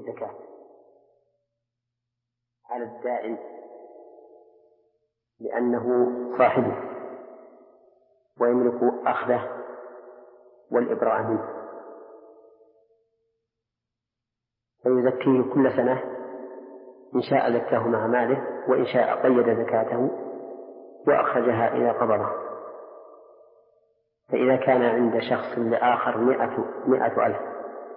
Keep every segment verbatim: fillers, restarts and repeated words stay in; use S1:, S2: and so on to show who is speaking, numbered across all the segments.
S1: الزكاة على الدائن لأنه صاحبه ويملك أخذه والإبراء منه، فيزكيه كل سنة إن شاء زكاه مع ماله، وإن شاء قيد زكاته وأخرجها إذا قبضه. فإذا كان عند شخص لآخر مئة, مئة ألف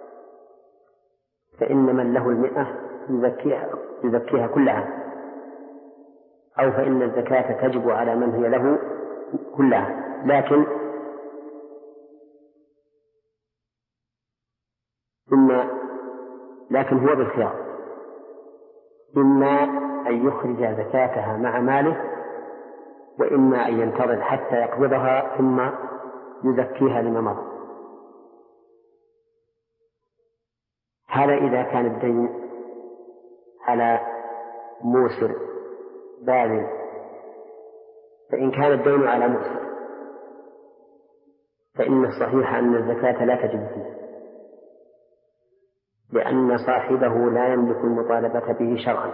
S1: فإن من له المئة يزكيها, يزكيها كل عام، أو فإن الزكاة تجب على من هي له كل عام، لكن إما لكن هو بالخيار، إما أن يخرج زكاتها مع ماله، وإما أن ينتظر حتى يقبضها ثم يزكيها لما مضى. هذا إذا كان الدين على موسر باذل. فإن كان الدين على موسر فإن الصحيح أن الزكاة لا تجب فيه، لأن صاحبه لا يملك المطالبة به شرعا،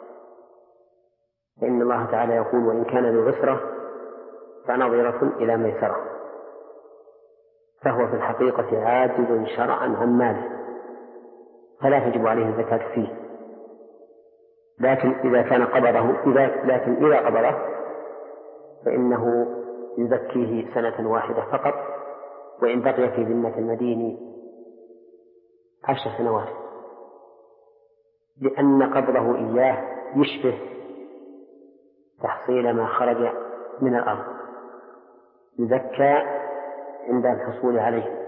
S1: فإن الله تعالى يقول: وإن كان ذو عسرة فنظرة إلى ميسرة، فهو في الحقيقة عاجز شرعا عن ماله فلا تجب عليه الزكاة فيه. لكن إذا كان قبضه إذا لكن إذا قبضه فإنه يزكيه سنة واحدة فقط، وإن بقي في ذمة المدين عشر سنوات، لأن قبضه إياه يشبه تحصيل ما خرج من الأرض، يزكى عند الحصول عليه.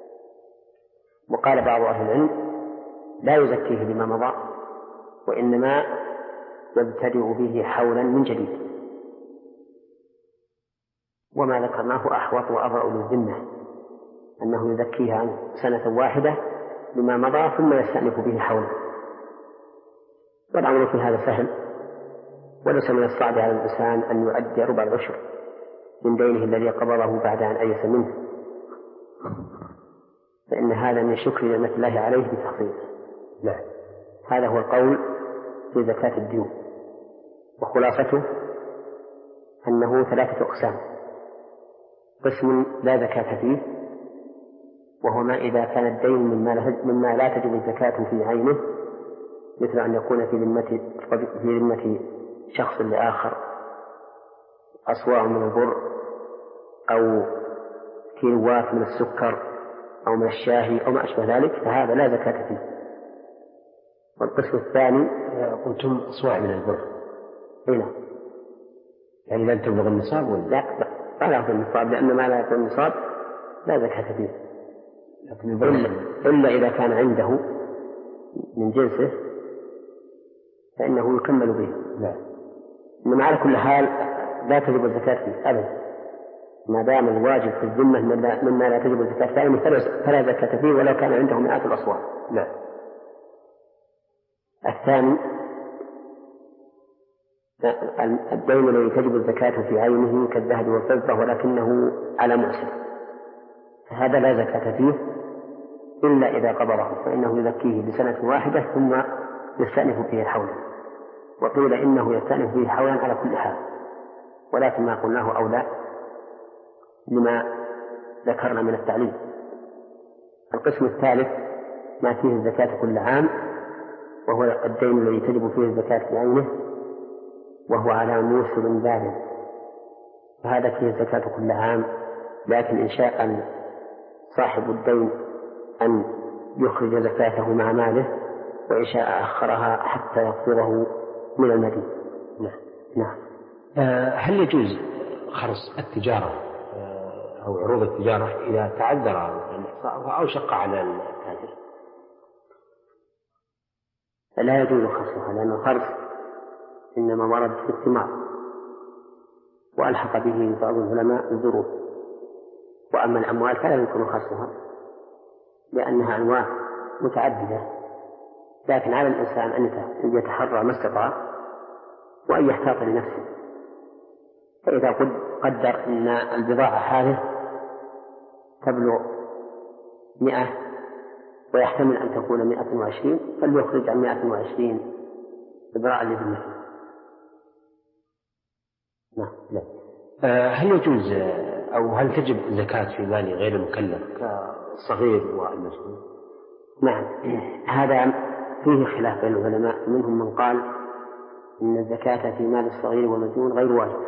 S1: وقال بعض أهل العلم: لا يزكيه بما مضى، وإنما يبتدئ به حولا من جديد. وما ذكرناه أحوط وأبرأ للذمة، أنه يزكيها عن سنة واحدة بما مضى ثم يستأنف به حولا. والأمر في هذا سهل، وليس من الصعب على الإنسان أن يؤدي ربع العشر من دينه الذي قبضه بعد أن أيس منه، فإن هذا من شكر نعمة الله عليه بتحصيله. لا، هذا هو القول في زكاة الديون، وخلاصته أنه ثلاثة أقسام: قسم لا زكاة فيه، وهو ما إذا كان الدين مما لا تجب الزكاة في عينه، مثل أن يكون في ذمة في ذمة شخص لآخر أصواع من البر أو كيلوات من السكر أو من الشاهي أو ما أشبه ذلك، فهذا لا زكاة فيه. والقسم الثاني:
S2: قلتم أصواع من البر،
S1: هنا
S2: يعني لن تبلغ النصاب ولا
S1: لا؟ لا لا يبلغ النصاب، لأن ما لا يبلغ النصاب لا زكاة فيه، لكن إلا, إلا إذا كان عنده من جنسه فإنه يكمل به.
S2: لا،
S1: إنما على كل حال لا تجب الزكاة فيه أبدا، ما دام الواجب في الذمة مما لا تجب الزكاة فيه فلا زكاة فيه ولو كان عنده مئات الأصواع.
S2: لا.
S1: الثاني: الدين الذي تجب الزكاة في عينه كالذهب والفضة ولكنه على معسر، فهذا لا زكاة فيه إلا إذا قبضه، فإنه يزكيه لسنة واحدة ثم يستأنف فيه حولا. وقيل إنه يستأنف فيه حولا على كل حال، ولكن ما قلناه أولى لما ذكرنا من التعليم. القسم الثالث ما فيه الزكاة كل عام، وهو الدين الذي تجب فيه الزكاة في عينه وهو على موسر باذل، فهذا فيه الزكاة كل عام، لكن إن شاء صاحب الدين أن يخرج زكاته مع ماله، وإن شاء أخرها حتى يقبضه من المدين.
S2: نعم.
S1: نعم.
S2: هل يجوز خرص التجارة أو عروض التجارة إذا تعذر الإحصاء أو شق على التاجر؟
S1: لا يجوز خرصها، لأن الخرص إنما ورد في الثمار، وألحق به بعض العلماء الظروف. وأما الأموال فلا يمكن خرصها لأنها أنواع متعددة، لكن على الإنسان أن يتحرى ما استطاع وأن يحتاط لنفسه. فإذا قدر أن البضاعة هذه تبلغ مئة ويحتمل أن تكون مئة وعشرين فليخرج عن مئة وعشرين إبراء لذمته.
S2: نعم. لا. هل يجوز أو هل تجب الزكاة في مال غير المكلف كالصغير والمجنون؟
S1: نعم، هذا فيه خلاف بين العلماء، منهم من قال إن الزكاة في مال الصغير والمجنون غير واجبة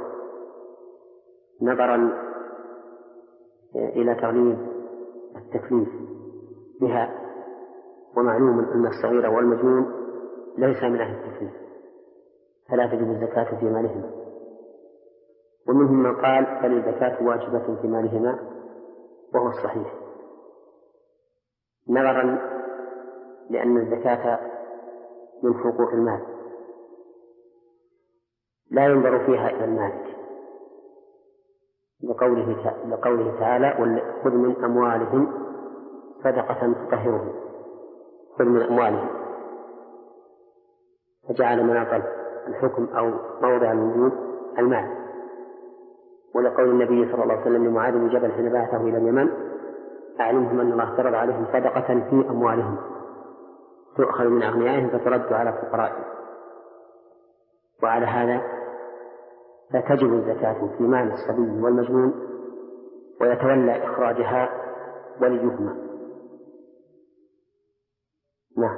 S1: نظرا إلى تغليب التكليف بها، ومعلوم أن الصغير والمجنون ليس من أهل التكليف فلا تجب الزكاة في مالهما. ومنهم من قال بل الزكاة واجبة في مالهما، وهو الصحيح نظرا لأن الزكاة من حقوق المال لا ينظر فيها إلى المالك، لقوله, لقوله تعالى خذ من أموالهم صدقة تطهرهم، خذ من أموالهم، فجعل مناط الحكم أو موضع الوجود المال. ولقول النبي صلى الله عليه وسلم لمعاذ بن جبل حين بعثه إلى اليمن أعلمهم أن الله افترض عليهم صدقة في أموالهم تؤخذ من أغنيائهم فترد على فقرائهم. وعلى هذا فتجب الزكاة في مال الصبي والمجنون ويتولى إخراجها وليهما. نعم.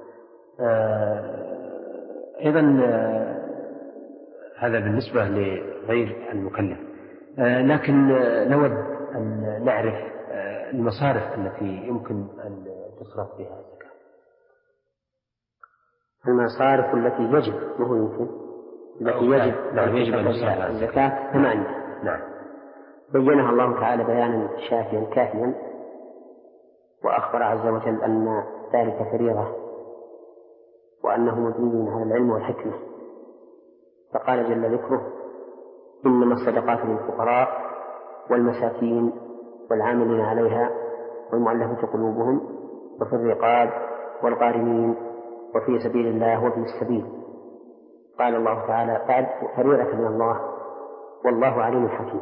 S2: أيضا هذا بالنسبة لغير المكلف، لكن نود أن نعرف المصارف التي يمكن أن تصرف بها الزكاة.
S1: المصارف التي يجب وهو يمكن التي يجب
S2: نعم يجب أن تصرف
S1: الزكاة ثمانية.
S2: نعم.
S1: بينها الله تعالى بيانا شافيا كافيا، وأخبر عز وجل أن ذلك فريضة وأنه مبني على العلم والحكمة، فقال جل ذكره إنما الصدقات للفقراء والمساكين والعاملين عليها والمؤلفة قلوبهم وفي الرقاب والغارمين وفي سبيل الله وابن السبيل. قال الله تعالى بعد فريضة من الله والله عليم حكيم.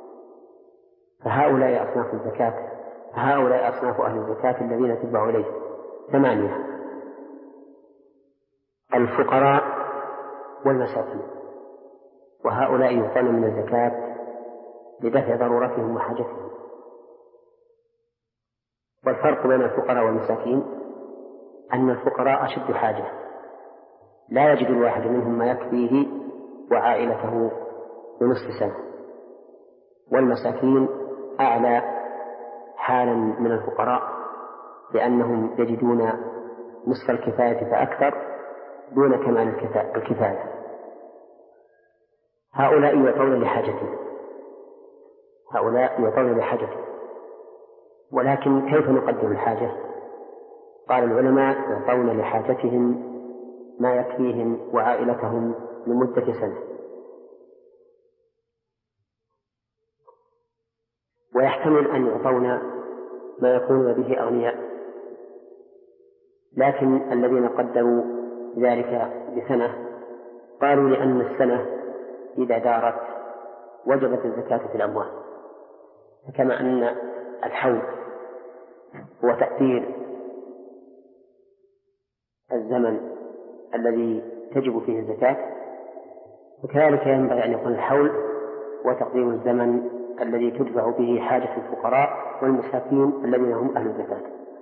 S1: فهؤلاء أصناف الزكاة هؤلاء أصناف أهل الزكاة الذين تتبع إليه ثمانية: الفقراء والمساكين، وهؤلاء يعطون من الزكاة لدفع ضرورتهم وحاجتهم. والفرق بين الفقراء والمساكين أن الفقراء أشد حاجة لا يجد الواحد منهم ما يكفيه وعائلته بنصف سنة، والمساكين أعلى حالا من الفقراء لأنهم يجدون نصف الكفاية فأكثر دون كمال الكفاية. هؤلاء يعطون لحاجتهم هؤلاء يعطون لحاجتهم ولكن كيف نقدر الحاجة؟ قال العلماء يعطون لحاجتهم ما يكفيهم وعائلتهم لمدة سنة، ويحتمل أن يعطون ما يكون به أغنياء، لكن الذين قدروا ذلك بسنة قالوا لأن السنة إذا دارت وجبت الزكاة في الأموال، فكما أن الحول هو تأثير الزمن الذي تجب فيه الزكاة، وكذلك ينبغي أن يكون الحول وتقدير الزمن الذي تدفع به حاجة الفقراء والمساكين الذين هم أهل الزكاة.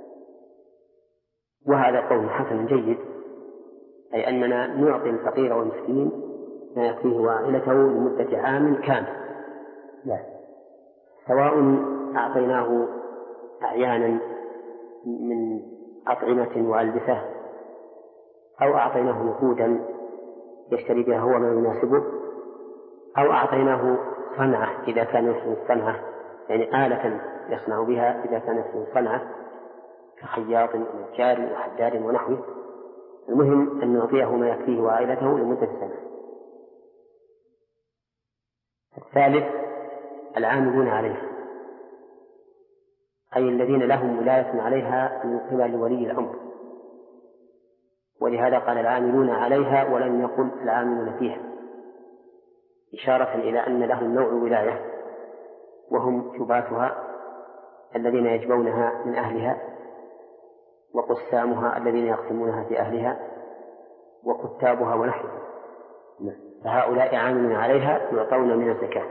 S1: وهذا قول حسن جيد، أي أننا نعطي الفقير والمسكين ما يكفيه وعائلته لمدة عام كامل، لا سواء أعطيناه أعيانا من أطعمة وألبسة أو أعطيناه نقودا يشتري بها هو ما يناسبه، أو أعطيناه صنعة إذا كان يحسن الصنعة، يعني آلة يصنع بها إذا كان يحسن الصنعة كخياط ونجار وحداد ونحوه. المهم أن نعطيه ما يكفيه وعائلته لمدة سنة. الثالث العاملون عليها، أي الذين لهم ولاية عليها من قبل ولي الأمر، ولهذا قال العاملون عليها ولم يقل العاملون فيها، إشارة إلى أن لهم نوع ولاية وهم شباتها الذين يجبونها من أهلها وقسامها الذين يقسمونها في أهلها وكتابها ونحوها، فهؤلاء عاملون عليها يعطون من الزكاة.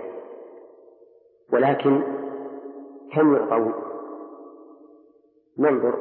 S1: ولكن كم يعطون؟ ننظر،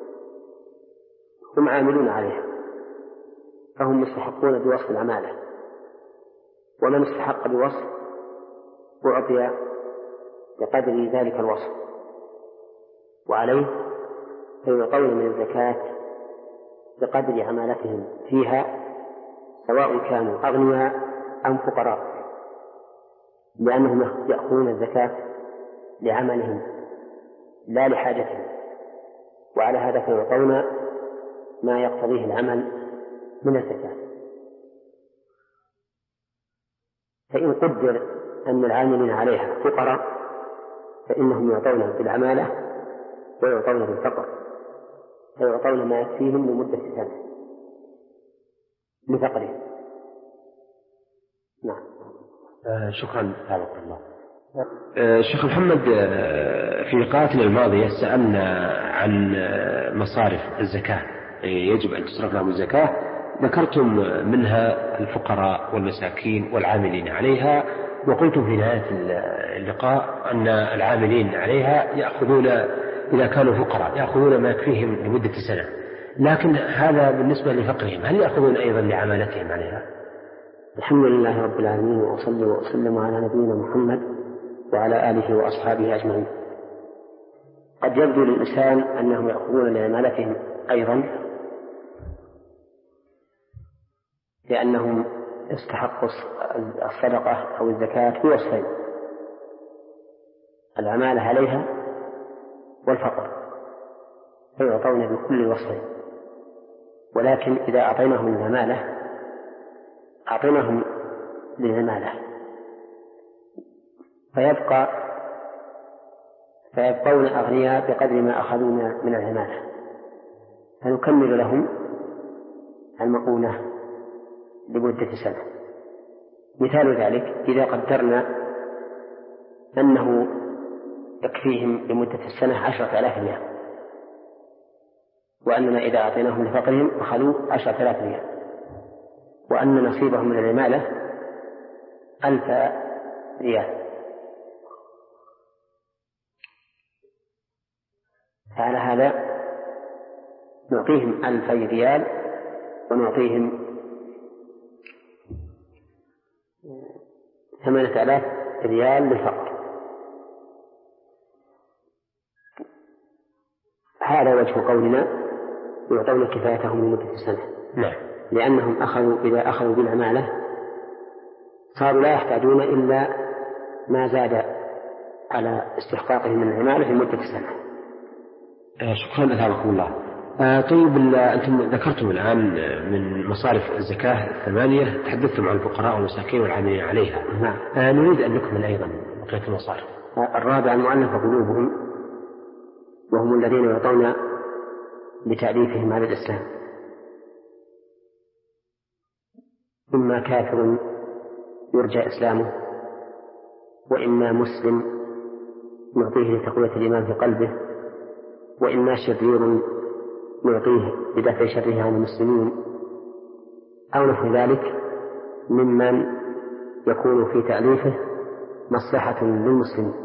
S1: هم عاملون عليها فهم مستحقون بوصف العمالة، ومن استحق بوصف أعطي بقدر ذلك الوصف وعليه فيعطون من الزكاة بقدر عمالتهم فيها، سواء كانوا أغنياء أم فقراء، لأنهم يأخذون الزكاة لعملهم لا لحاجتهم، وعلى هذا فيعطون ما يقتضيه العمل من الزكاة. فإن قدر أن العاملين عليها فقراء فإنهم يعطون بالعمالة ويعطون بالفقر، فيعطون ما يكفيهم لمدة سنة لفقرهم. نعم.
S2: آه شكرا حفظك الله. آه شيخ محمد، آه في لقاءاتنا الماضية سألنا عن مصارف الزكاة يجب أن تصرف لهم الزكاة، ذكرتم منها الفقراء والمساكين والعاملين عليها، وقلتم في نهاية اللقاء أن العاملين عليها يأخذون إذا كانوا فقراء يأخذون ما يكفيهم لمدة سنة، لكن هذا بالنسبة لفقرهم، هل يأخذون أيضا لعمالتهم عليها؟
S1: الحمد لله رب العالمين، وأصلي وأسلم على نبينا محمد وعلى آله وأصحابه أجمعين. قد يبدو للإنسان أنهم يأخذون لعمالتهم أيضا لأنهم استحقوا الصدقة أو الزكاة بوصفين: العمالة عليها والفقر، فيعطون بكل وصفين. ولكن إذا أعطيناهم العمالة أعطيناهم للعمالة فيبقى فيبقون أغنياء بقدر ما أخذوا من العمالة، فنكمل لهم المؤونة لمدة سنة. مثال ذلك إذا قدرنا أنه يكفيهم لمدة السنة عشرة آلاف ريال، وأننا إذا أعطيناهم لفقرهم أخذوا عشرة آلاف ريال، وأن نصيبهم من العمالة ألف ريال، فعلى هذا نعطيهم ألفي ريال ونعطيهم ثمانية آلاف ريال للفقر. هذا وجه قولنا يعطون كفايتهم لمدة سنة.
S2: نعم.
S1: لأنهم أخذوا إذا أخذوا بالعمالة صاروا لا يحتاجون إلا ما زاد على استحقاقهم من العمالة في مدة سنة.
S2: آه شكرا أثابكم الله. آه طيب، أنتم ذكرتم الآن من مصارف الزكاة الثمانية، تحدثتم عن الفقراء والمساكين والعاملين عليها.
S1: نعم.
S2: آه نريد أن نكمل أيضا بقية المصارف.
S1: آه الرابع المؤلفة قلوبهم، وهم الذين يعطون بتأليفهم على الإسلام، إما كافر يرجى إسلامه، وإما مسلم نعطيه لتقوية الإيمان في قلبه، وإما شرير نعطيه بدفع شره عن المسلمين، أو نحو ذلك ممن يكون في تأليفه مصلحة للمسلمين.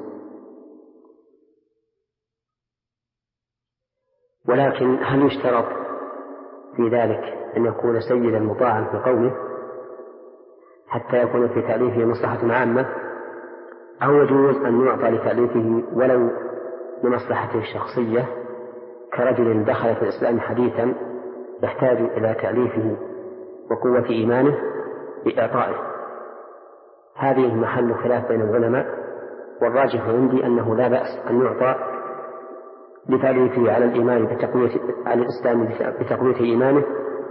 S1: ولكن هل يشترط في ذلك أن يكون سيدا مطاعا في قوله حتى يكون في تأليفه مصلحة عامة، أو يجوز أن يعطى لتأليفه ولو لمصلحته الشخصية، كرجل دخل في الإسلام حديثا يحتاج إلى تأليفه وقوة إيمانه بإعطائه؟ هذه محل خلاف بين العلماء، والراجح عندي أنه لا بأس أن يعطى لتأليفه على الإيمان بتقوية على الإسلام بتقوية إيمانه،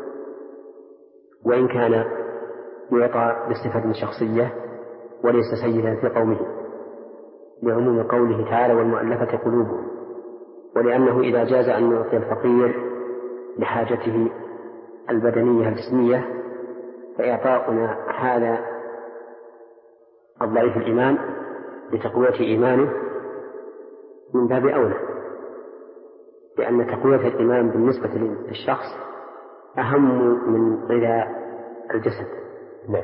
S1: وإن كان يعطى باستفادة شخصية وليس سيدا في قومه، لعموم قوله تعالى والمؤلفة قلوبهم، ولأنه إذا جاز أن يعطي الفقير لحاجته البدنية الجسمية فإعطاؤنا هذا الضعيف الإيمان لتقوية إيمانه من باب أولى. لأن تقوية الإيمان بالنسبة للشخص أهم من غذاء الجسد.
S2: نعم.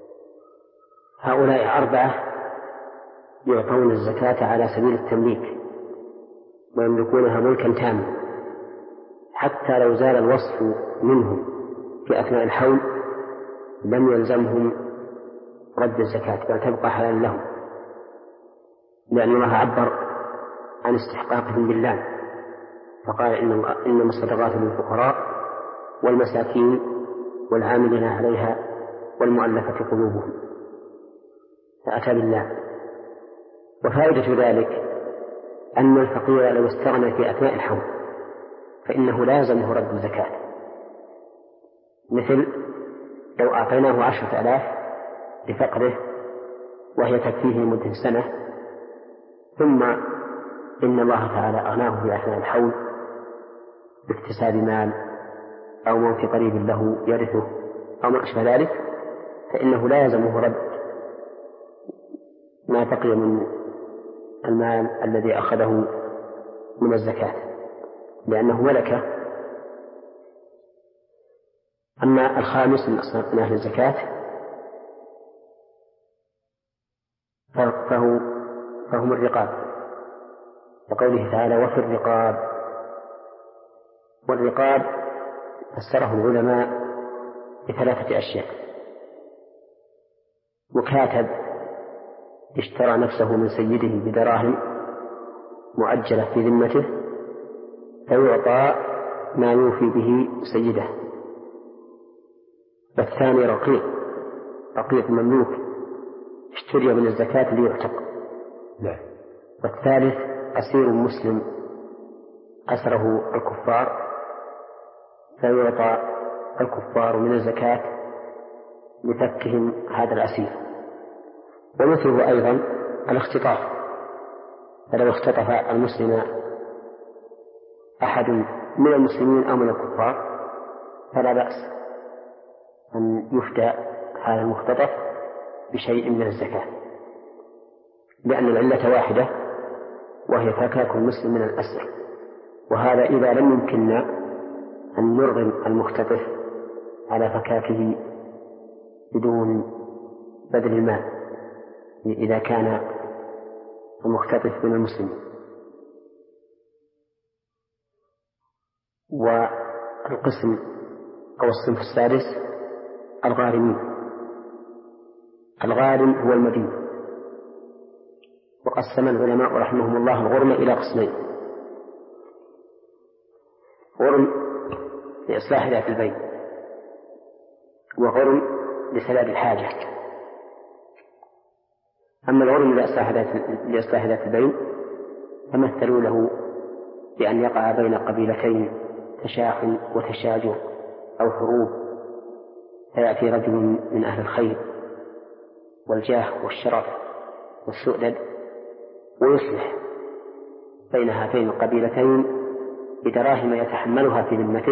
S1: هؤلاء أربعة يعطون الزكاة على سبيل التمليك ويملكونها ملكا تاما، حتى لو زال الوصف منهم في أثناء الحول لم يلزمهم رد الزكاة بل تبقى حلالا لهم، لأن الله عبر عن استحقاقهم بالله فقال إنما الصدقات للفقراء والمساكين والعاملين عليها والمؤلفة قلوبهم، فأتى بالله. وفائدة ذلك أن الفقير لو استغنى في أثناء الحول فإنه لازمه رد الزكاة، مثل لو أعطيناه عشرة آلاف لفقره وهي تكفيه مدة سنة، ثم إن الله تعالى أغناه في أثناء الحول باكتساب مال أو موت قريب له يرثه أو ما أشبه ذلك، فإنه لا يلزمه رد ما بقي من المال الذي أخذه من الزكاة لأنه ملكه. أما الخامس من أصناف أهل الزكاة فهو فهم الرقاب، لقوله تعالى وفي الرقاب. والرقاب فسره العلماء بثلاثة أشياء: مكاتب اشترى نفسه من سيده بدراهم مؤجلة في ذمته فيعطى ما يوفي به سيده. والثاني رقيق، رقيق مملوك اشتري من الزكاة ليعتق. والثالث أسير مسلم أسره الكفار فيعطى الكفار من الزكاة لفكهم هذا الأسير. ومثله أيضا الاختطاف، فلو اختطف المسلم أحد من المسلمين أو من الكفار فلا بأس أن يفدى هذا المختطف بشيء من الزكاة، لأن العلة واحدة وهي فكاك المسلم من الأسر، وهذا إذا لم يمكننا أن نرغم المختطف على فكاكه بدون بذل المال إذا كان المختطف من المسلمين. والقسم أو الصنف السادس الغارمين. الغارم هو المدين، وقسم العلماء رحمهم الله الغرم إلى قسمين: غرم لإصلاح ذات البين، وغرم لسداد الحاجة. أما الغرم لإصلاح ذات البين فمثلوا له بأن يقع بين قبيلتين تشاحن وتشاجر أو حروب، فيأتي رجل من أهل الخير والجاه والشرف والسؤدد ويصلح بين هاتين القبيلتين بدراهم يتحملها في ذمته،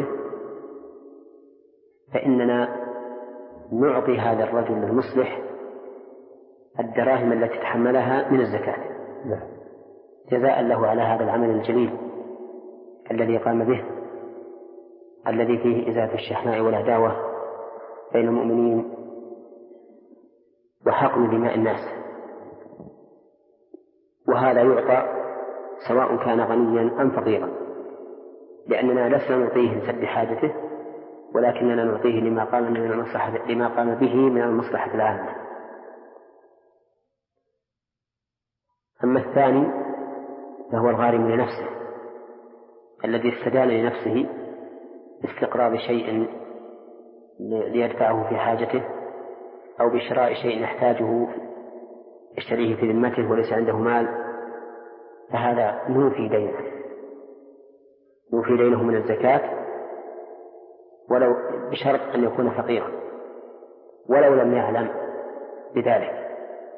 S1: فإننا نعطي هذا الرجل المصلح الدراهم التي تحملها من الزكاة جزاء له على هذا العمل الجليل الذي قام به، الذي فيه إزالة الشحناء والعداوة بين المؤمنين وحقن دماء الناس. وهذا يعطى سواء كان غنيا أم فقيرا، لأننا لسنا نعطيه لسد حاجته، ولكننا نعطيه لما قام من المصلحة لما قام به من المصلحة العامة. أما الثاني فهو الغارم لنفسه، الذي استدان لنفسه باستقراض شيء ليدفعه في حاجته أو بشراء شيء يحتاجه يشتريه في ذمته وليس عنده مال، فهذا نوفي دينه نوفي دينه من الزكاة، ولو بشرط أن يكون فقيرا ولو لم يعلم بذلك.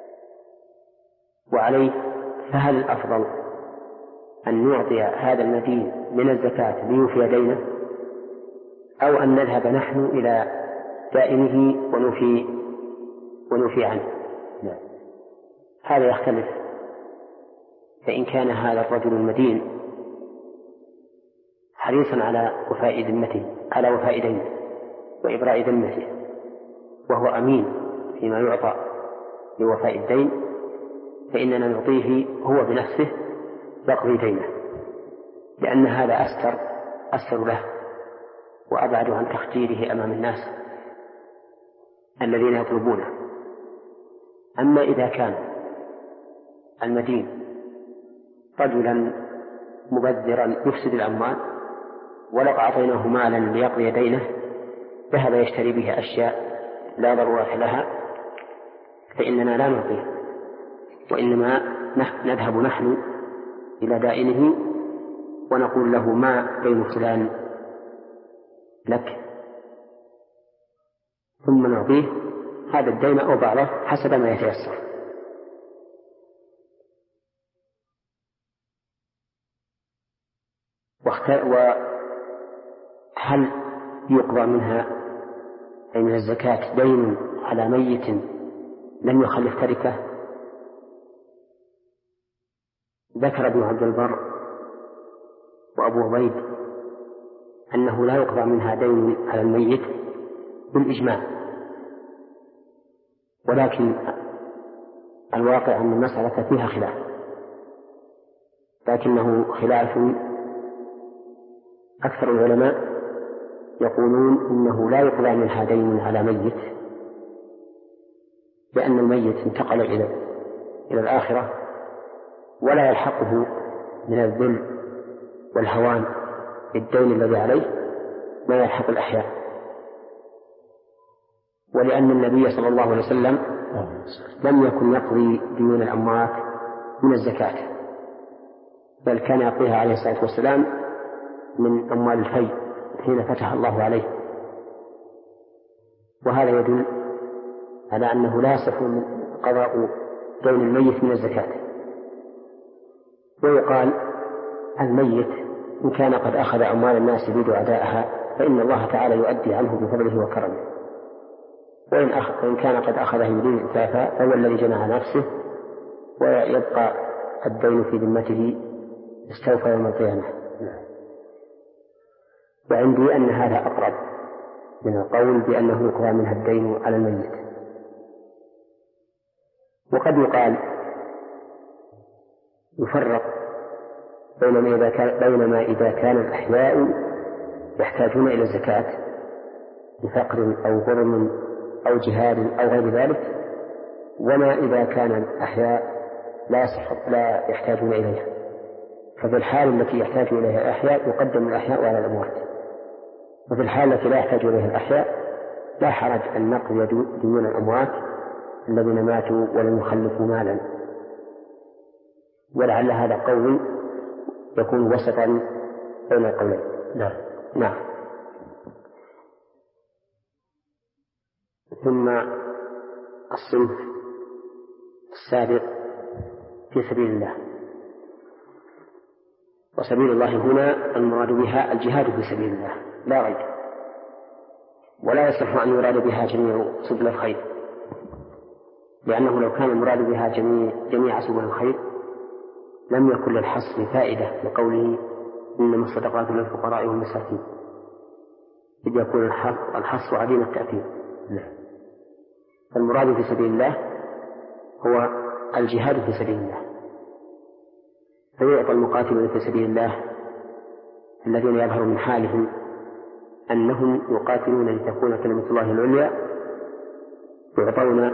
S1: وعليه فهل الأفضل أن نعطي هذا المدين من الزكاة ليوفي دينه، أو أن نذهب نحن إلى دائنه ونوفي ونوفي عنه؟ لا. هذا يختلف. فإن كان هذا الرجل المدين حريصا على وفاء ذمته على وفاء دينه وإبراء ذمته، وهو أمين فيما يعطى لوفاء الدين، فإننا نعطيه هو بنفسه يقضي دينه، لأن هذا أستر أستر له وأبعد عن تخجيله أمام الناس الذين يطلبونه. أما إذا كان المدين رجلا مبذرا يفسد الأموال، ولو أعطيناه مالا ليقضي دينه ذهب يشتري به أشياء لا ضرورة لها، فإننا لا نعطيه، وإنما نذهب نحن إلى دائنه ونقول له: ما دين فلان لك، ثم نعطيه هذا الدين أو بعضه حسب ما يتيسر. وهل يقضى منها أي من الزكاة دين على ميت لم يخلف تركة؟ ذكر ابن عبد البر وأبو عبيد أنه لا يقضى منها دين على الميت بالإجماع، ولكن الواقع أن المسألة فيها خلاف، لكنه خلاف أكثر العلماء يقولون إنه لا يقضى منها دين على ميت، لأن الميت انتقل إلى إلى الآخرة ولا يلحقه من الذل والهوان الدين الذي عليه ما يلحق الأحياء، ولأن النبي صلى الله عليه وسلم لم يكن يقضي ديون الأموات من الزكاة، بل كان يقضيها عليه الصلاة والسلام من أموال الفيء حين فتح الله عليه، وهذا يدل على أنه لا يصح قضاء دين الميت من الزكاة. ويقال: الميت إن كان قد أخذ أموال الناس يريد أداءها فإن الله تعالى يؤدي عنه بفضله وكرمه، وإن, أخ... وإن كان قد أخذه يريد إتلافا فهو الذي جنى على نفسه ويبقى الدين في ذمته استوفى يوم القيامة. وعندي أن هذا أقرب من القول بأنه يقضى منها الدين على الميت. وقد يقال يفرق بينما إذا كان, بينما إذا كان الأحياء يحتاجون إلى الزكاة لفقر أو غرم أو جهاد أو غير ذلك، وما إذا كان الأحياء لا, لا يحتاجون إليها، ففي الحال التي يحتاج إليها الأحياء يقدم الأحياء على الأموات، وفي الحال التي لا يحتاج إليها الأحياء لا حرج أن نقضي ديون الأموات الذين ماتوا ولم يخلفوا مالا. ولعل هذا قول يكون وسطا بين القولين. نعم. نعم. ثم الصنف السابق في سبيل الله. وسبيل الله هنا المراد بها الجهاد في سبيل الله لا غير، ولا يصح أن يراد بها جميع سبل الخير، لأنه لو كان المراد بها جميع, جميع سبل الخير لم يكن للحصر فائدة لقوله إنما الصدقات للفقراء والمساكين، إذ يكون الحصر عديم التأثير. فالمراد في سبيل الله هو الجهاد في سبيل الله، فيعطى المقاتلون في سبيل الله الذين يظهر من حالهم أنهم يقاتلون لتكون كلمة الله العليا يعطون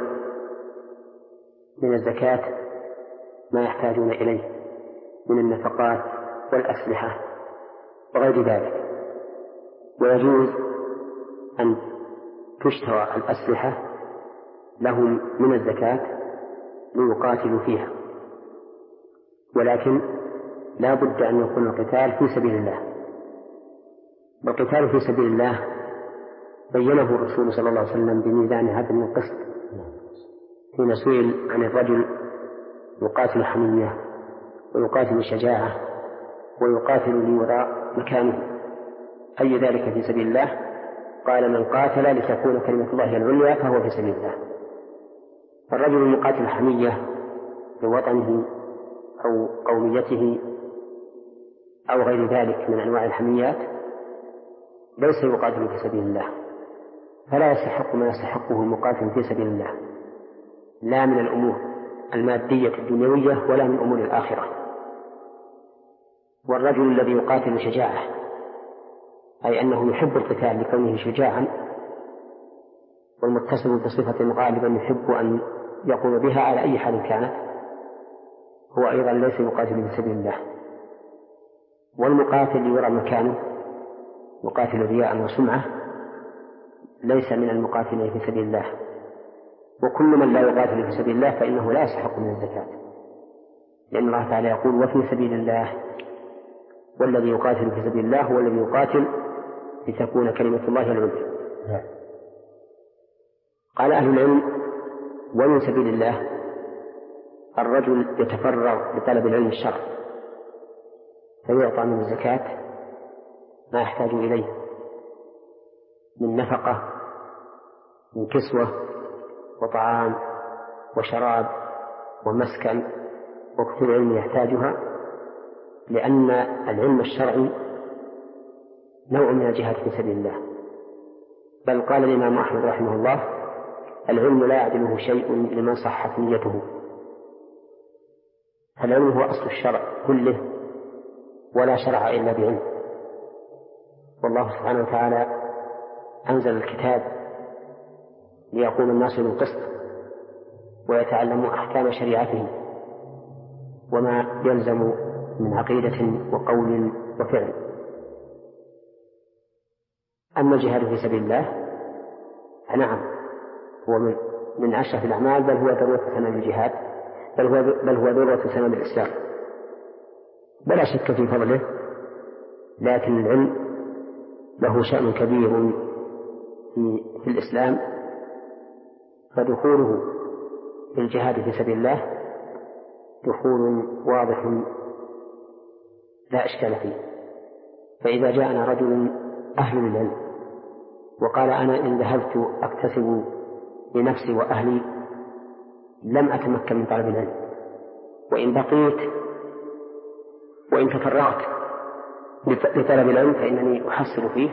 S1: من الزكاة ما يحتاجون إليه من النفقات والأسلحة وغير ذلك، ويجوز أن تشترى الأسلحة لهم من الزكاة ليقاتلوا فيها، ولكن لا بد أن يكون القتال في سبيل الله. والقتال في سبيل الله بينه الرسول صلى الله عليه وسلم بميزان عدل القسط حين سئل عن الرجل يقاتل حمية ويقاتل شجاعة ويقاتل لوراء مكانه أي ذلك في سبيل الله؟ قال: من قاتل لتكون كلمة الله العليا فهو في سبيل الله. فالرجل المقاتل حمية لوطنه أو قوميته أو غير ذلك من أنواع الحميات ليس يقاتل في سبيل الله، فلا يستحق ما يستحقه المقاتل في سبيل الله، لا من الأمور المادية الدنيوية ولا من أمور الآخرة. والرجل الذي يقاتل شجاعة، أي أنه يحب القتال لكونه شجاعا والمتصف بصفة غالبا يحب أن يقوم بها على أي حال كانت، هو أيضا ليس يقاتل في سبيل الله. والمقاتل يرى مكانه، يقاتل رياء وسمعة، ليس من المقاتلين في سبيل الله. وكل من لا يقاتل في سبيل الله فإنه لا يستحق من الزكاة، لأن الله تعالى يقول وفي سبيل الله، والذي يقاتل في سبيل الله هو الذي يقاتل لتكون كلمة الله العليا. قال أهل العلم ومن سبيل الله الرجل يتفرغ لطلب العلم الشرعي فيعطى من الزكاة ما يحتاج إليه من نفقة، من كسوة وطعام وشراب ومسكن وكتب العلم يحتاجها، لأن العلم الشرعي نوع من الجهاد في سبيل الله. بل قال الإمام أحمد رحمه الله العلم لا يعدله شيء لمن صحت نيته، فالعلم هو أصل الشرع كله، ولا شرع إلا بعلم. والله سبحانه وتعالى أنزل الكتاب ليقوم الناس بالقسط ويتعلموا أحكام شريعته وما يلزم من عقيدة وقول وفعل. أما الجهاد في سبيل الله فنعم هو من, من أشرف الأعمال، بل هو ذروة سنام الجهاد، بل هو, بل هو ذروة سنام الإسلام، بلا شك في فضله. لكن العلم له شأن كبير في, في الإسلام، فدخوله في الجهاد في سبيل الله دخول واضح لا إشكال فيه. فإذا جاءنا رجل أهل للعلم وقال أنا إن ذهبت أكتسب لنفسي وأهلي لم أتمكن من طلب العلم، وإن بقيت وإن تفرغت لطلب العلم فإنني أحصل فيه،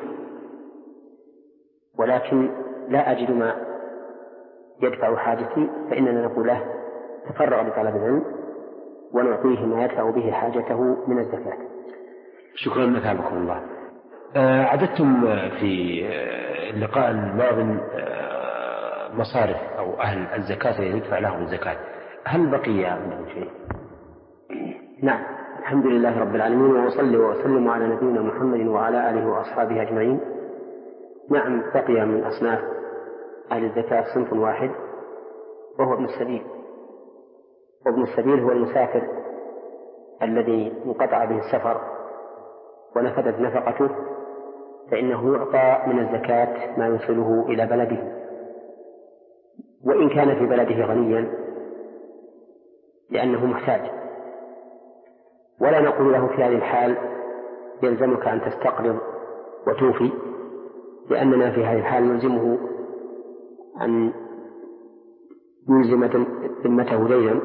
S1: ولكن لا أجد ما يدفع حاجتي، فإننا نقول له تفرغ لطلب العلم ونعطيه ما يدفع به حاجته من الزكاة.
S2: شكرا مثابكم الله. آه عددتم في اللقاء الماضي آه مصارف أو أهل الزكاة يدفع لهم الزكاة، هل بقي عندهم شيء؟
S1: نعم، الحمد لله رب العالمين، وأصلي وأسلم على نبينا محمد وعلى آله وأصحابه أجمعين. نعم، بقي من أصناف أهل الزكاة صنف واحد وهو ابن السبيل. وابن السبيل هو المسافر الذي انقطع به السفر ونفدت نفقته، فإنه يعطى من الزكاة ما يوصله إلى بلده، وإن كان في بلده غنيا لأنه محتاج. ولا نقول له في هذه الحال يلزمك أن تستقرض وتوفي، لأننا في هذه الحال نلزمه أن يلزم ذمته دينا،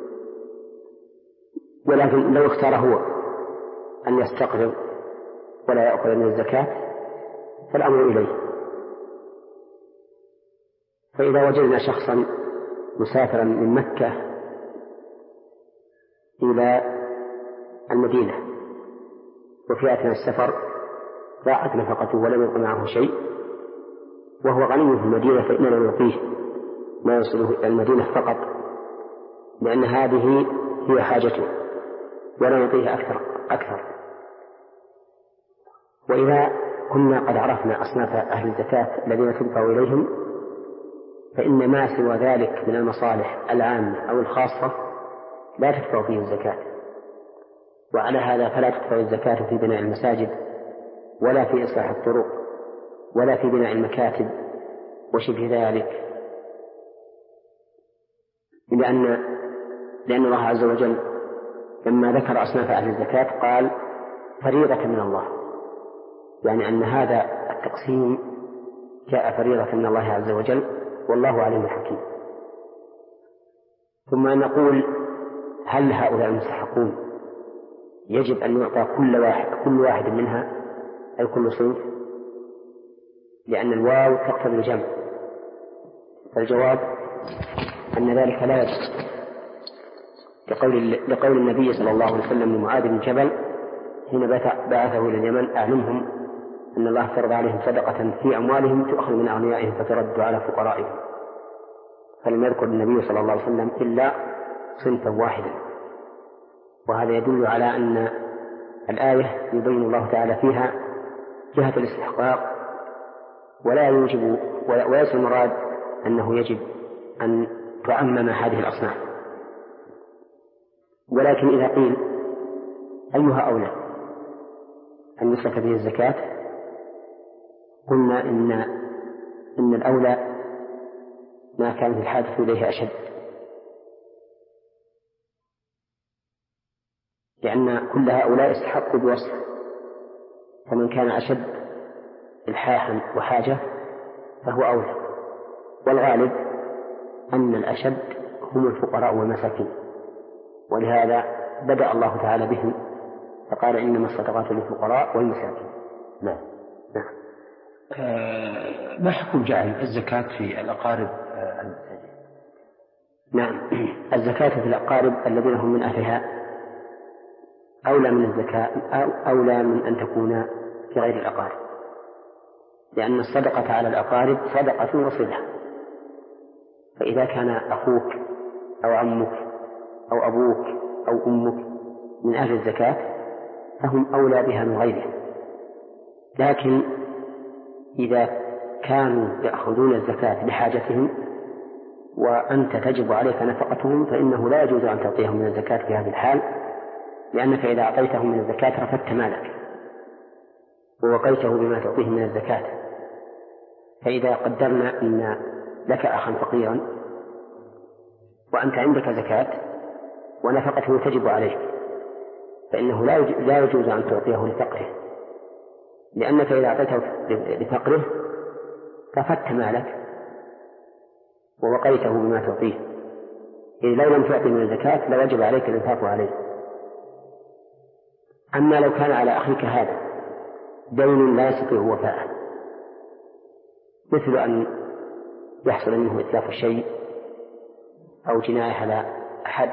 S1: ولكن لو اختار هو أن يستقرض ولا يأخذ من الزكاة فالأمر إليه. فإذا وجدنا شخصا مسافرا من مكة إلى المدينة وفي أثناء السفر ضاعت نفقته ولم يبق معه شيء وهو غني في المدينة، فإننا نعطيه ما يصله إلى المدينة فقط، لأن هذه هي حاجته، ولا نعطيه أكثر أكثر. وإذا كنا قد عرفنا أصناف أهل الزكاة الذين تدفع إليهم، فإن ما سوى ذلك من المصالح العامة أو الخاصة لا تدفع فيه الزكاة. وعلى هذا فلا تدفع الزكاة في بناء المساجد ولا في إصلاح الطرق ولا في بناء المكاتب وشبه ذلك، لأن لأن الله عز وجل لما ذكر أصناف أهل الزكاة قال فريضة من الله، يعني أن هذا التقسيم جاء فريضة من الله عز وجل، والله عليم حكيم. ثم نقول هل هؤلاء المستحقون يجب أن يعطى كل واحد كل واحد منها أي كل صنف، لأن الواو تقتضي الجمع. فالجواب أن ذلك لا يجب، لقول, لقول النبي صلى الله عليه وسلم لمعاذ بن جبل حين بعثه إلى اليمن: أعلمهم أن الله فرض عليهم صدقة في أموالهم تؤخذ من أغنيائهم فترد على فقرائهم. فلم يذكر النبي صلى الله عليه وسلم إلا صنفا واحدا، وهذا يدل على أن الآية يبين الله تعالى فيها جهة الاستحقاق، ولا يوجب وليس المراد أنه يجب أن تعمم هذه الأصناف. ولكن إذا قيل أيها أولى أن يصرف به الزكاة، قلنا إن إن الأولى ما كانت الحاجة إليه أشد، لأن كل هؤلاء استحقوا بوصف، فمن كان أشد إلحاحا وحاجة فهو أولى. والغالب أن الأشد هم الفقراء والمساكين، ولهذا بدأ الله تعالى بهم فقال: إنما الصدقات للفقراء والمساكين.
S2: نعم. نعم. آه ما حكم جعل الزكاة في الأقارب آه المساجين؟
S1: نعم، الزكاة في الأقارب الذين هم من أهلها أولى من الزكاة أو أولى من أن تكون في غير الأقارب، لأن الصدقة على الأقارب صدقة وصلة. فإذا كان أخوك أو عمك أو أبوك أو أمك من أهل الزكاة فهم أولى بها من غيرهم. لكن إذا كانوا يأخذون الزكاة لحاجتهم وأنت تجب عليك نفقتهم فإنه لا يجوز أن تعطيهم من الزكاة في هذه الحال، لأنك إذا أعطيتهم من الزكاة رفدت مالك ووقيته بما تعطيهم من الزكاة. فإذا قدرنا أن لك أخا فقيرا وأنت عندك زكاة ونفقته تجب عليك، فإنه لا يجوز أن تعطيه لفقره، لأنك إذا أعطيته لفقره رفدت مالك ووقيته بما تعطيه. إذا لو لم تعطي من الزكاة لوجب عليك الإنفاق عليه. أما لو كان على أخيك هذا دين لا يستطيع وفاءه، مثل أن يحصل منه إتلاف الشيء أو جناية على أحد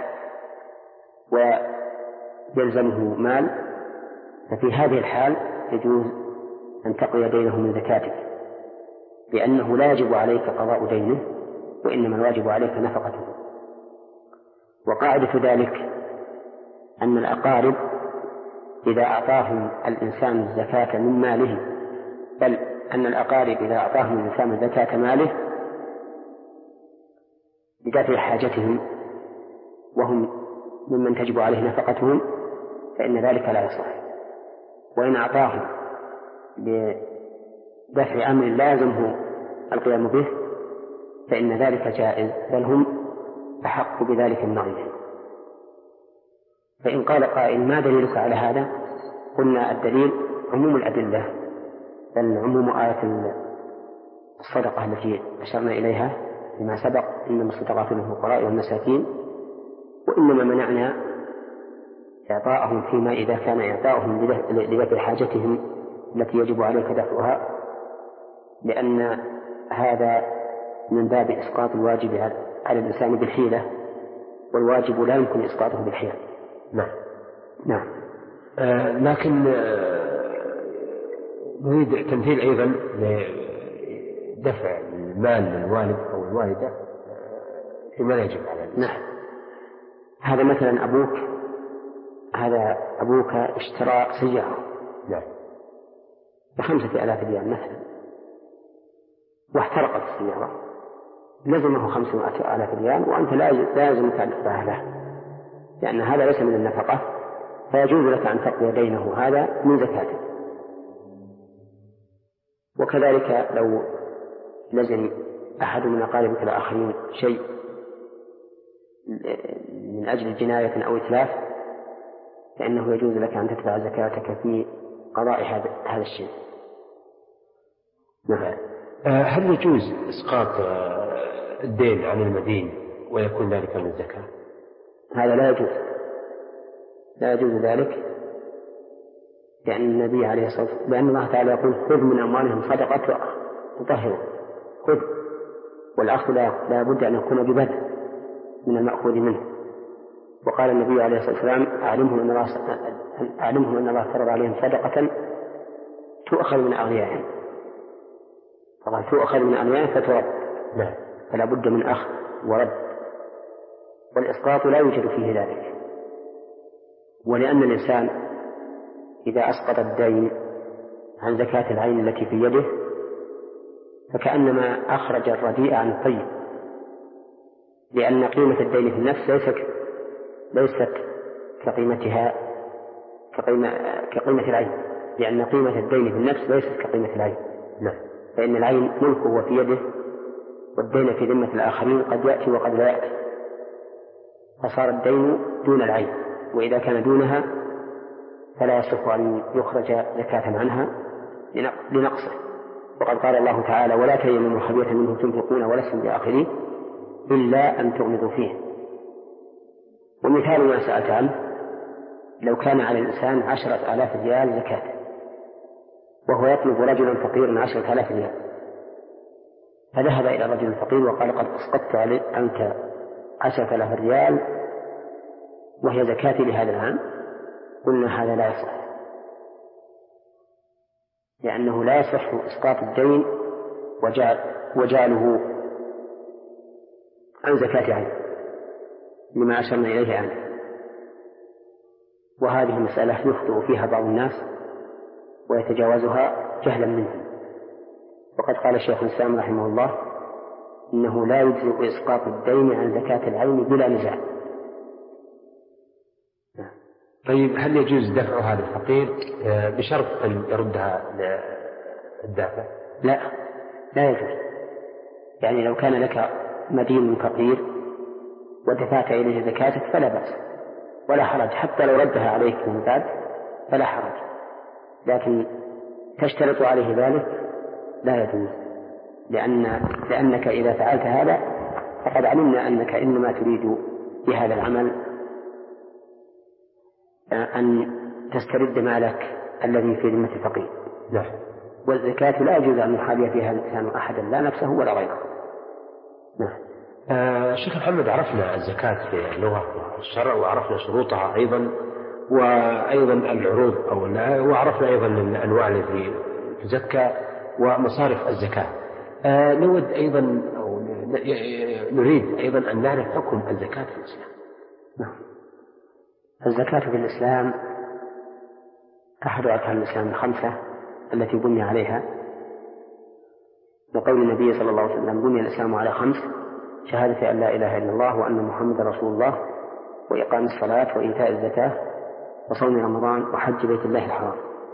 S1: ويلزمه مال، ففي هذه الحال يجوز أن تقضي دينه من زكاتك، لأنه لا يجب عليك قضاء دينه وإنما الواجب عليك نفقته. وقاعدة ذلك أن الأقارب إذا أعطاهم الإنسان الزكاة من ماله، بل أن الأقارب إذا أعطاهم الإنسان زكاة ماله لدفع حاجتهم وهم ممن تجب عليه نفقتهم فإن ذلك لا يصح. وإن أعطاهم لدفع أمر لازمه القيام به فإن ذلك جائز، بل هم أحق بذلك من غيرهم. فإن قال قائل: ما دليلك على هذا؟ قلنا: الدليل عموم الأدلة، بل عموم آية الصدقة التي أشرنا إليها بما سبق: إنما الصدقات للفقراء والمساكين. وإنما منعنا إعطاءهم فيما إذا كان إعطاؤهم لدفع حاجتهم التي يجب عليك دفعها، لأن هذا من باب إسقاط الواجب على الإنسان بالحيلة، والواجب لا يمكن إسقاطه بالحيلة.
S2: نعم.
S1: نعم.
S2: آه لكن آه نريد تمثيل أيضا لدفع المال للوالد أو الوالدة فيما لا يجب على الإنسان.
S1: نعم. هذا مثلا أبوك هذا أبوك اشترى سيارة
S2: نعم
S1: بخمسة آلاف ريال مثلا، واحترقت السيارة، لزمه خمسة آلاف ريال وأنت لازم تدفعها له، لأن هذا ليس من النفقة، فيجوز لك أن تقضي دينه هذا من زكاته. وكذلك لو لزم أحد من أقاربك الآخرين شيء من أجل جناية أو إتلاف فإنه يجوز لك أن تدفع زكاتك في قضاء هذا الشيء.
S2: نعم. هل يجوز إسقاط الدين عن المدين ويكون ذلك من الزكاة؟
S1: هذا لا يجوز، لا يجوز ذلك، لأن النبي عليه الصلاة والسلام لأن الله تعالى يقول خذ من أموالهم صدقة تطهر خذ، والأخذ لا بد أن يكون ببذل من المأخوذ منه. وقال النبي عليه الصلاة والسلام أعلمهم أن الله أعلمهم أن الله فرض عليهم صدقة تؤخذ من أغنيائهم، فقال تؤخذ من أغنيائهم فترد، فلا بد من أخذ ورد، والإسقاط لا يوجد فيه ذلك. ولأن الإنسان إذا أسقط الدين عن زكاة العين التي في يده فكأنما أخرج الرديء عن الطيب، لأن قيمة الدين في النفس ليست ليست كقيمتها كقيمة, كقيمة العين، لأن قيمة الدين في النفس ليست كقيمة العين. لا. فإن العين ملكه وفي يده، والدين في ذمة الآخرين قد يأتي وقد لا يأتي، فصار الدين دون العين، وإذا كان دونها فلا يصح أن يخرج زكاة عنها لنقصه. وقد قال الله تعالى ولا تيمموا الخبيث منه تنفقون ولستم بآخذيه إلا أن تغمضوا فيه. ومثال ما سألت عنه لو كان على الإنسان عشرة آلاف ريال زكاة وهو يطلب رجلا فقيرا عشرة آلاف ريال، فذهب إلى الرجل الفقير وقال قد أسقطت عنك عشرة آلاف ريال وهي زكاتي لهذا العام، قلنا هذا لا يصح، لأنه لا يصح إسقاط الدين وجعله عن زكاة عين لما أشرنا إليه عنه. وهذه المسألة يخطئ فيها بعض الناس ويتجاوزها جهلا منهم. وقد قال الشيخ الإسلام رحمه الله إنه لا يجزئ إسقاط الدين عن زكاة العين بلا نزاع.
S2: طيب هل يجوز دفع هذا الفقير بشرط أن يردها للدافع؟
S1: لا لا يجوز. يعني لو كان لك مدين فقير ودفعت إليه زكاتك فلا بأس ولا حرج، حتى لو ردها عليك من بعد فلا حرج، لكن تشترط عليه ذلك لا يجوز، لأن لأنك إذا فعلت هذا فقد علمنا أنك إنما تريد بهذا العمل أن تسترد مالك الذي في ذمة الفقير.
S2: نعم.
S1: والزكاة لا يجوز أن يحابي فيها الإنسان أحدا لا نفسه ولا غيره. نعم.
S2: آه شيخ محمد، عرفنا الزكاة في اللغة والشرع وعرفنا شروطها أيضا وأيضا العروض أو وعرفنا أيضا الأنواع التي تزكى ومصارف الزكاة. آه نود أيضا أو نريد أيضا أن نعرف حكم الزكاة في الإسلام.
S1: نعم. الزكاة في الإسلام أحد أركان الإسلام الخمسة التي بني عليها، وقول النبي صلى الله عليه وسلم بني الإسلام على خمس: شهادة أن لا إله إلا الله وأن محمد رسول الله، وإقام الصلاة، وإيتاء الزكاة، وصوم رمضان، وحج بيت الله الحرام.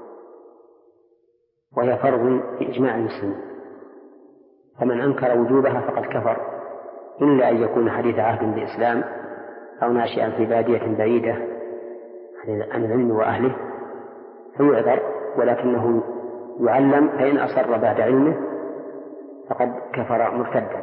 S1: وهي فرض بإجماع المسلمين، فمن أنكر وجوبها فقد كفر، إلا أن يكون حديث عهد بإسلام أو ناشئا في بادية بعيدة عن العلم وأهله فيعذر، ولكنه يعلم، فإن أصر بعد علمه فقد كفر مرتدا.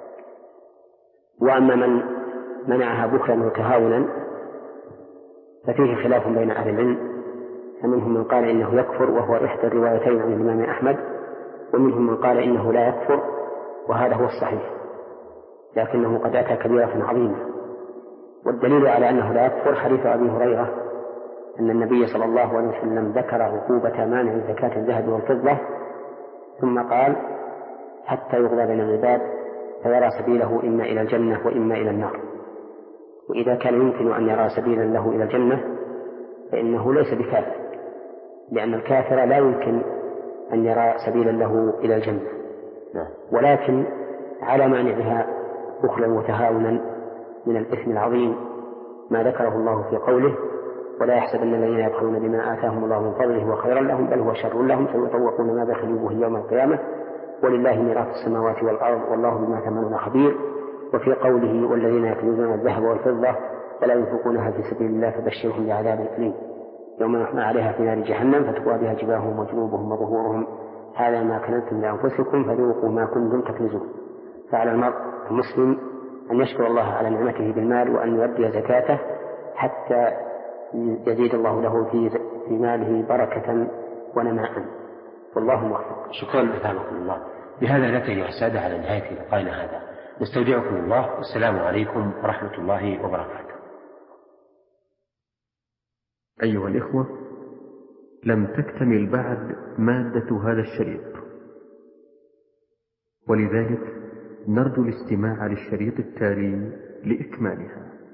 S1: وأما من منعها بخلا وتهاونا ففيه خلاف بين أهل العلم، فمنهم من قال إنه يكفر وهو إحدى الروايتين عن الإمام أحمد، ومنهم من قال إنه لا يكفر وهذا هو الصحيح، لكنه قد أتى كبيرة عظيمة. والدليل على أنه لا يكفر حديث أبي هريرة أن النبي صلى الله عليه وسلم ذكر عقوبة مانع زكاة الذهب والفضة ثم قال: حتى يقضى بين العباد فيرى سبيله إما إلى الجنة وإما إلى النار. وإذا كان يمكن أن يرى سبيلا له إلى الجنة فإنه ليس بكافر، لأن الكافر لا يمكن أن يرى سبيلا له إلى الجنة، ولكن على مانعها بخلا وتهاونا من الإثم العظيم ما ذكره الله في قوله: ولا يحسبن الذين يبخلون بما آتاهم الله من فضله هو خيرا لهم بل هو شر لهم سيطوقون ما بخلوا به يوم القيامة ولله ميراث السماوات والأرض والله بما تعملون خبير. وفي قوله: والذين يكنزون الذهب والفضة ولا ينفقونها في سبيل الله فبشرهم بعذاب أليم يوم يحمى عليها في نار جهنم فتكوى بها جباههم وجنوبهم وظهورهم هذا ما كنتم لأنفسكم فذوقوا ما كنتم تكنزون. فعلى المرء المسلم أن يشكر الله على نعمته بالمال وأن يؤدي زكاته حتى يزيد الله له في في ماله بركة ونماء، والله موفق.
S2: شكرا أثابكم الله. بهذا نأتي يا السادة على نهاية لقائنا هذا، نستودعكم الله والسلام عليكم ورحمة الله وبركاته.
S3: أيها الإخوة، لم تكتمل بعد مادة هذا الشريط، ولذلك نرجو الاستماع للشريط التالي لإكمالها.